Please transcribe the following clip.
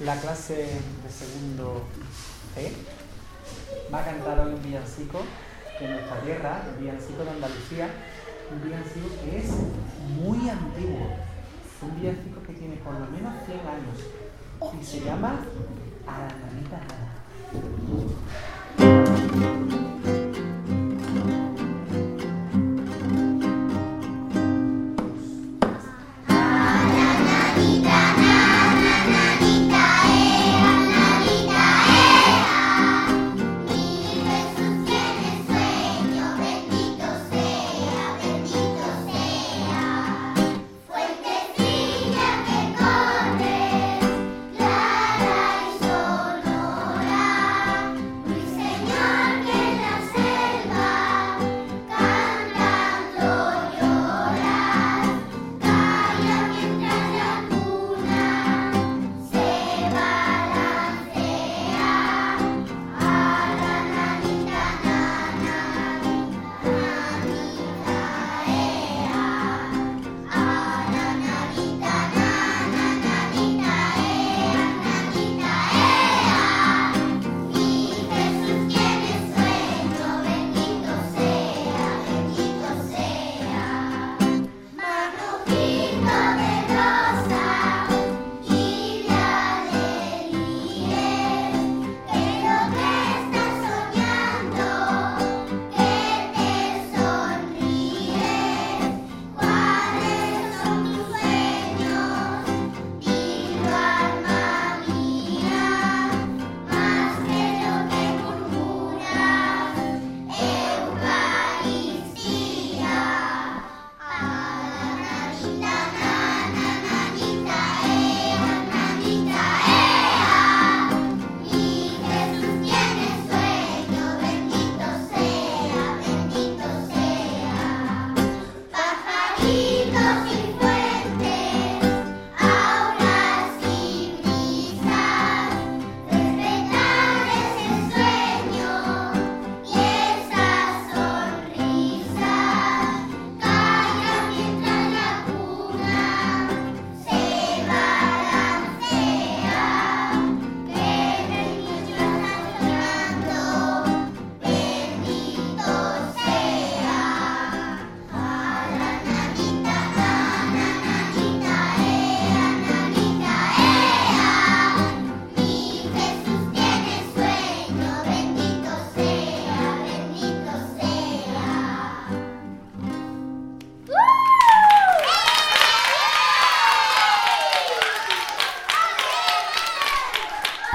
La clase de segundo C va a cantar hoy un villancico de nuestra tierra, un villancico de Andalucía, un villancico que es muy antiguo, un villancico que tiene por lo menos 100 años y se llama A la Nanita Nada.